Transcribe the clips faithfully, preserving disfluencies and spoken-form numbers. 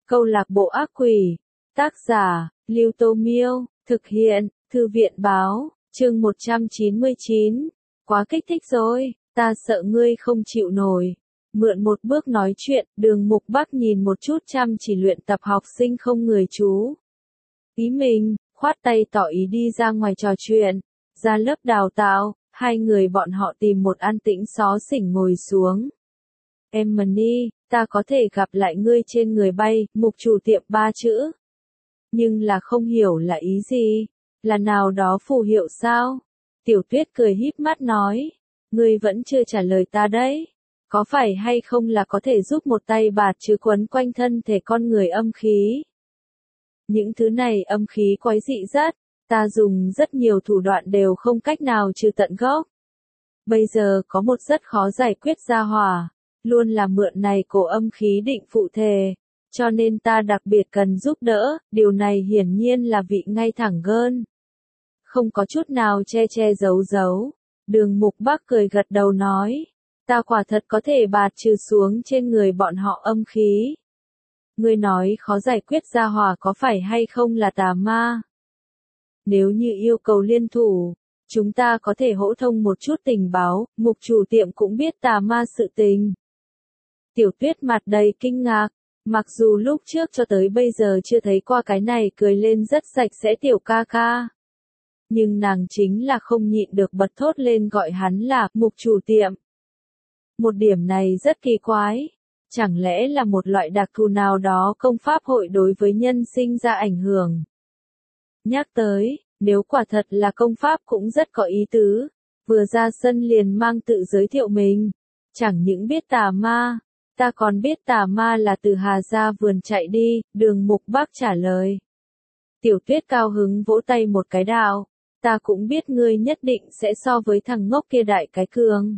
Câu lạc bộ ác quỷ. Tác giả, Lưu Tô Miêu. Thực hiện, Thư viện báo. Chương một trăm chín mươi chín. Quá kích thích rồi, ta sợ ngươi không chịu nổi. Mượn một bước nói chuyện, Đường Mục Bắc nhìn một chút chăm chỉ luyện tập học sinh không người chú ý mình, khoát tay tỏ ý đi ra ngoài trò chuyện. Ra lớp đào tạo, hai người bọn họ tìm một an tĩnh xó xỉnh ngồi xuống. Emily, ta có thể gặp lại ngươi trên người bay, mục chủ tiệm ba chữ. Nhưng là không hiểu là ý gì, là nào đó phù hiệu sao? Tiểu Tuyết cười híp mắt nói, ngươi vẫn chưa trả lời ta đấy. Có phải hay không là có thể giúp một tay bạt chứ quấn quanh thân thể con người âm khí? Những thứ này âm khí quái dị rất, ta dùng rất nhiều thủ đoạn đều không cách nào trừ tận gốc. Bây giờ có một rất khó giải quyết gia hỏa, luôn là mượn này cổ âm khí định phụ thề, cho nên ta đặc biệt cần giúp đỡ, điều này hiển nhiên là vị ngay thẳng gơn. Không có chút nào che che giấu giấu, Đường Mục Bắc cười gật đầu nói, ta quả thật có thể bạt trừ xuống trên người bọn họ âm khí. Ngươi nói khó giải quyết gia hỏa có phải hay không là tà ma? Nếu như yêu cầu liên thủ, chúng ta có thể hỗ thông một chút tình báo, mục chủ tiệm cũng biết tà ma sự tình. Tiểu Tuyết mặt đầy kinh ngạc, mặc dù lúc trước cho tới bây giờ chưa thấy qua cái này cười lên rất sạch sẽ tiểu ca ca. Nhưng nàng chính là không nhịn được bật thốt lên gọi hắn là mục chủ tiệm. Một điểm này rất kỳ quái. Chẳng lẽ là một loại đặc thù nào đó công pháp hội đối với nhân sinh ra ảnh hưởng? Nhắc tới, nếu quả thật là công pháp cũng rất có ý tứ, vừa ra sân liền mang tự giới thiệu mình. Chẳng những biết tà ma, ta còn biết tà ma là từ Hà Gia vườn chạy đi, Đường Mục Bắc trả lời. Tiểu Tuyết cao hứng vỗ tay một cái đạo, ta cũng biết ngươi nhất định sẽ so với thằng ngốc kia đại cái cường.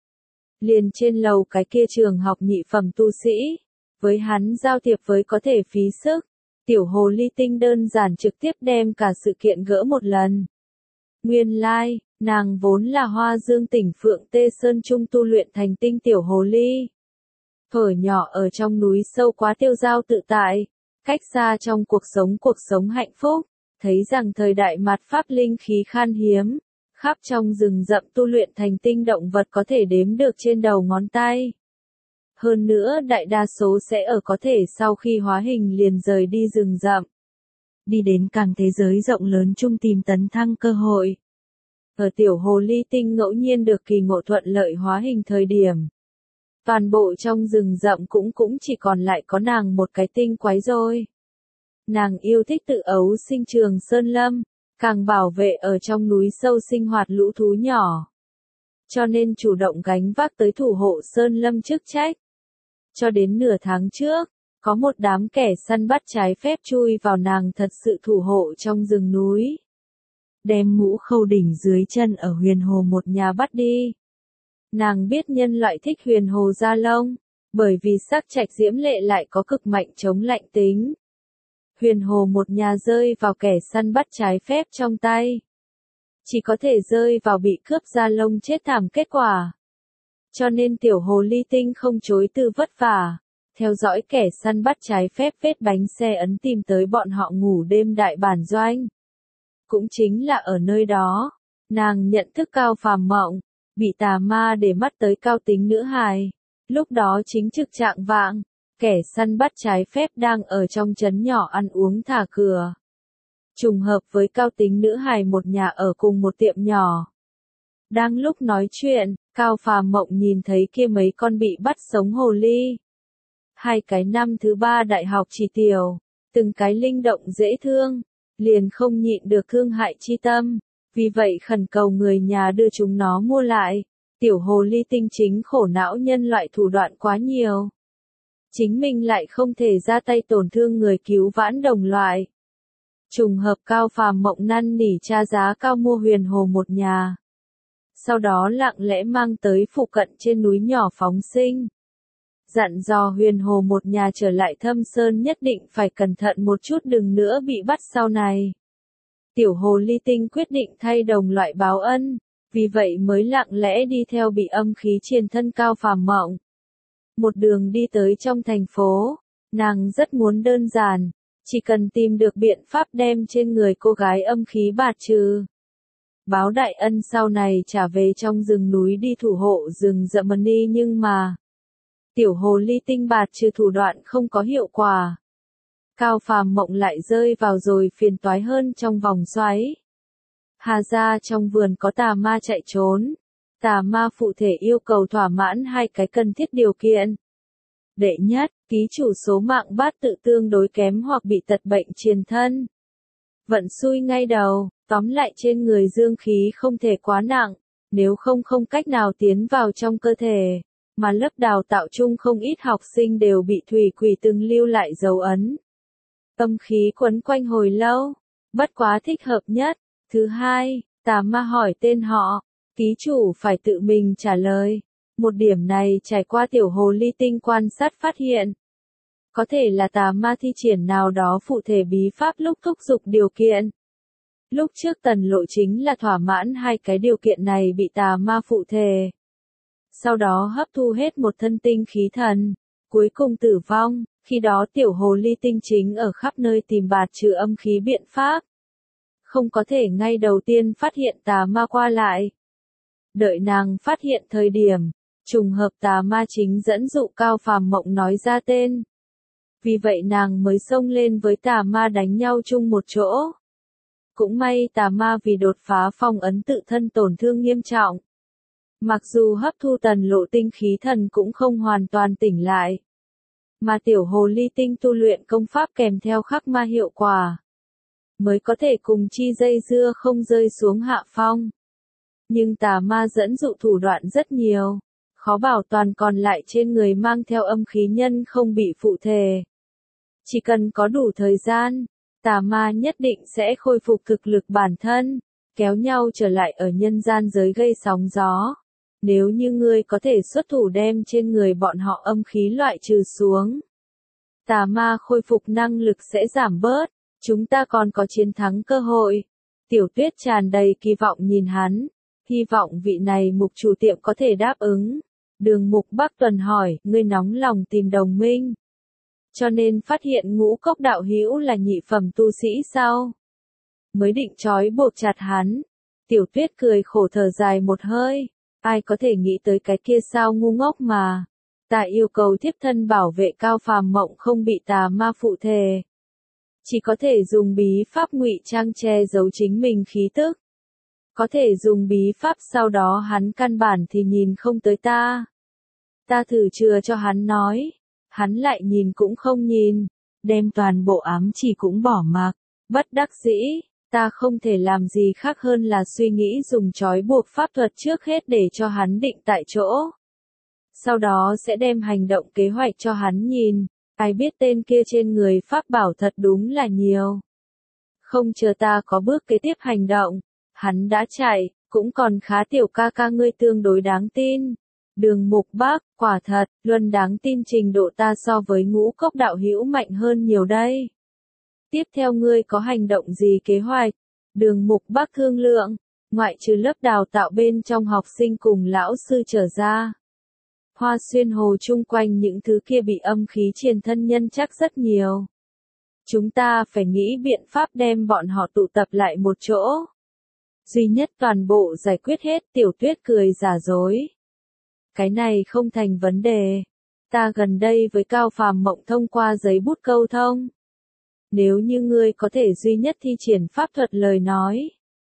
Liền trên lầu cái kia trường học nhị phẩm tu sĩ, với hắn giao thiệp với có thể phí sức, tiểu hồ ly tinh đơn giản trực tiếp đem cả sự kiện gỡ một lần. Nguyên lai, like, nàng vốn là Hoa Dương tỉnh Phượng Tê Sơn Trung tu luyện thành tinh tiểu hồ ly. Thuở nhỏ ở trong núi sâu quá tiêu dao tự tại, cách xa trong cuộc sống cuộc sống hạnh phúc, thấy rằng thời đại mạt pháp linh khí khan hiếm. Khắp trong rừng rậm tu luyện thành tinh động vật có thể đếm được trên đầu ngón tay. Hơn nữa đại đa số sẽ ở có thể sau khi hóa hình liền rời đi rừng rậm. Đi đến càng thế giới rộng lớn chung tìm tấn thăng cơ hội. Ở tiểu hồ ly tinh ngẫu nhiên được kỳ ngộ thuận lợi hóa hình thời điểm. Toàn bộ trong rừng rậm cũng cũng chỉ còn lại có nàng một cái tinh quái rồi. Nàng yêu thích tự ấu sinh trường sơn lâm. Càng bảo vệ ở trong núi sâu sinh hoạt lũ thú nhỏ. Cho nên chủ động gánh vác tới thủ hộ sơn lâm chức trách. Cho đến nửa tháng trước, có một đám kẻ săn bắt trái phép chui vào nàng thật sự thủ hộ trong rừng núi. Đem Ngũ Khâu Đỉnh dưới chân ở Huyền Hồ một nhà bắt đi. Nàng biết nhân loại thích Huyền Hồ da lông, bởi vì sắc trạch diễm lệ lại có cực mạnh chống lạnh tính. Huyền Hồ một nhà rơi vào kẻ săn bắt trái phép trong tay. Chỉ có thể rơi vào bị cướp da lông chết thảm kết quả. Cho nên tiểu hồ ly tinh không chối từ vất vả. Theo dõi kẻ săn bắt trái phép vết bánh xe ấn tìm tới bọn họ ngủ đêm đại bản doanh. Cũng chính là ở nơi đó, nàng nhận thức Cao Phàm Mộng, bị tà ma để mắt tới Cao Tính nữ hài. Lúc đó chính trực trạng vạng. Kẻ săn bắt trái phép đang ở trong trấn nhỏ ăn uống thả cửa. Trùng hợp với Cao Tính nữ hài một nhà ở cùng một tiệm nhỏ. Đang lúc nói chuyện, Cao Phàm Mộng nhìn thấy kia mấy con bị bắt sống hồ ly. Hai cái năm thứ ba đại học chỉ tiểu, từng cái linh động dễ thương, liền không nhịn được thương hại chi tâm, vì vậy khẩn cầu người nhà đưa chúng nó mua lại. Tiểu hồ ly tinh chính khổ não nhân loại thủ đoạn quá nhiều. Chính mình lại không thể ra tay tổn thương người cứu vãn đồng loại. Trùng hợp Cao Phàm Mộng năn nỉ cha giá cao mua Huyền Hồ một nhà. Sau đó lặng lẽ mang tới phụ cận trên núi nhỏ phóng sinh. Dặn dò Huyền Hồ một nhà trở lại Thâm Sơn nhất định phải cẩn thận một chút đừng nữa bị bắt sau này. Tiểu hồ ly tinh quyết định thay đồng loại báo ân, vì vậy mới lặng lẽ đi theo bị âm khí triền thân Cao Phàm Mộng. Một đường đi tới trong thành phố, Nàng rất muốn đơn giản, chỉ cần tìm được biện pháp đem trên người cô gái âm khí bạt trừ. Báo đại ân sau này trả về trong rừng núi đi thủ hộ rừng rậm ni, nhưng mà tiểu hồ ly tinh bạt trừ thủ đoạn không có hiệu quả. Cao Phàm Mộng lại rơi vào rồi phiền toái hơn trong vòng xoáy. Hà ra trong vườn có tà ma chạy trốn. Tà ma phụ thể yêu cầu thỏa mãn hai cái cần thiết điều kiện. Đệ nhất, ký chủ số mạng bát tự tương đối kém hoặc bị tật bệnh triền thân. Vận xui ngay đầu, tóm lại trên người dương khí không thể quá nặng, nếu không không cách nào tiến vào trong cơ thể. Mà lớp đào tạo chung không ít học sinh đều bị thủy quỷ từng lưu lại dấu ấn. Âm khí quấn quanh hồi lâu, bất quá thích hợp nhất. Thứ hai, tà ma hỏi tên họ, ký chủ phải tự mình trả lời. Một điểm này trải qua tiểu hồ ly tinh quan sát phát hiện. Có thể là tà ma thi triển nào đó phụ thể bí pháp lúc thúc giục điều kiện. Lúc trước Tần Lộ chính là thỏa mãn hai cái điều kiện này bị tà ma phụ thể. Sau đó hấp thu hết một thân tinh khí thần, cuối cùng tử vong, khi đó tiểu hồ ly tinh chính ở khắp nơi tìm bạt trừ âm khí biện pháp. Không có thể ngay đầu tiên phát hiện tà ma qua lại. Đợi nàng phát hiện thời điểm, trùng hợp tà ma chính dẫn dụ Cao Phàm Mộng nói ra tên. Vì vậy nàng mới xông lên với tà ma đánh nhau chung một chỗ. Cũng may tà ma vì đột phá phong ấn tự thân tổn thương nghiêm trọng. Mặc dù hấp thu Tần Lộ tinh khí thần cũng không hoàn toàn tỉnh lại. Mà tiểu hồ ly tinh tu luyện công pháp kèm theo khắc ma hiệu quả. Mới có thể cùng chi dây dưa không rơi xuống hạ phong. Nhưng tà ma dẫn dụ thủ đoạn rất nhiều. Khó bảo toàn còn lại trên người mang theo âm khí nhân không bị phụ thể. Chỉ cần có đủ thời gian, tà ma nhất định sẽ khôi phục thực lực bản thân, kéo nhau trở lại ở nhân gian giới gây sóng gió. Nếu như ngươi có thể xuất thủ đem trên người bọn họ âm khí loại trừ xuống, tà ma khôi phục năng lực sẽ giảm bớt, chúng ta còn có chiến thắng cơ hội. Tiểu Tuyết tràn đầy kỳ vọng nhìn hắn, hy vọng vị này mục chủ tiệm có thể đáp ứng. Đường Mục Bắc Tuần hỏi, ngươi nóng lòng tìm đồng minh, cho nên phát hiện Ngũ Cốc đạo hữu là nhị phẩm tu sĩ sao? Mới định trói buộc chặt hắn. Tiểu Tuyết cười khổ thở dài một hơi, ai có thể nghĩ tới cái kia sao ngu ngốc mà. Ta yêu cầu thiếp thân bảo vệ Cao Phàm Mộng không bị tà ma phụ thể. Chỉ có thể dùng bí pháp ngụy trang che giấu chính mình khí tức. Có thể dùng bí pháp sau đó hắn căn bản thì nhìn không tới ta. Ta thử chừa cho hắn nói. Hắn lại nhìn cũng không nhìn. Đem toàn bộ ám chỉ cũng bỏ mặc. Bất đắc dĩ, ta không thể làm gì khác hơn là suy nghĩ dùng trói buộc pháp thuật trước hết để cho hắn định tại chỗ. Sau đó sẽ đem hành động kế hoạch cho hắn nhìn. Ai biết tên kia trên người pháp bảo thật đúng là nhiều. Không chờ ta có bước kế tiếp hành động. Hắn đã chạy, cũng còn khá. Tiểu ca ca ngươi tương đối đáng tin. Đường Mục Bắc, quả thật, luôn đáng tin trình độ ta so với Ngũ Cốc đạo hữu mạnh hơn nhiều đây. Tiếp theo ngươi có hành động gì kế hoạch? Đường Mục Bắc thương lượng, ngoại trừ lớp đào tạo bên trong học sinh cùng lão sư trở ra. Hoa Xuyên Hồ chung quanh những thứ kia bị âm khí triền thân nhân chắc rất nhiều. Chúng ta phải nghĩ biện pháp đem bọn họ tụ tập lại một chỗ. Duy nhất toàn bộ giải quyết hết. Tiểu Tuyết cười giả dối. Cái này không thành vấn đề. Ta gần đây với Cao Phàm Mộng thông qua giấy bút câu thông. Nếu như ngươi có thể duy nhất thi triển pháp thuật lời nói,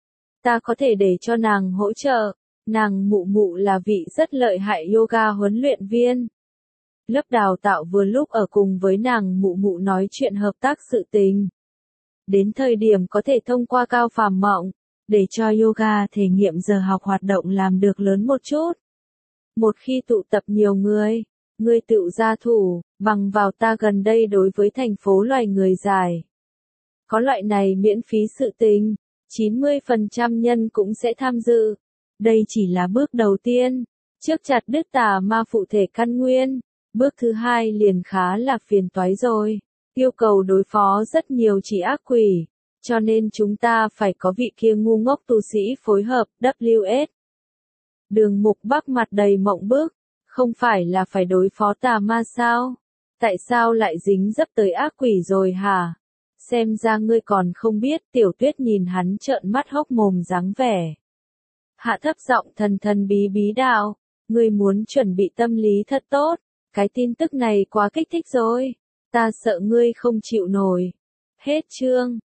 ta có thể để cho nàng hỗ trợ. Nàng mụ mụ là vị rất lợi hại yoga huấn luyện viên. Lớp đào tạo vừa lúc ở cùng với nàng mụ mụ nói chuyện hợp tác sự tình. Đến thời điểm có thể thông qua Cao Phàm Mộng, để cho yoga thể nghiệm giờ học hoạt động làm được lớn một chút. Một khi tụ tập nhiều người, ngươi tự ra thủ, bằng vào ta gần đây đối với thành phố loài người giải. Có loại này miễn phí sự tình, chín mươi phần trăm nhân cũng sẽ tham dự. Đây chỉ là bước đầu tiên, trước chặt đứt tà ma phụ thể căn nguyên. Bước thứ hai liền khá là phiền toái rồi, yêu cầu đối phó rất nhiều chỉ ác quỷ, cho nên chúng ta phải có vị kia ngu ngốc tu sĩ phối hợp. W S Đường Mục Bắc mặt đầy mộng bức, không phải là phải đối phó tà ma sao? Tại sao lại dính dấp tới ác quỷ rồi hả? Xem ra ngươi còn không biết. Tiểu Tuyết nhìn hắn trợn mắt hốc mồm dáng vẻ. Hạ thấp giọng thần thần bí bí đạo. Ngươi muốn chuẩn bị tâm lý thật tốt. Cái tin tức này quá kích thích rồi. Ta sợ ngươi không chịu nổi. Hết chương.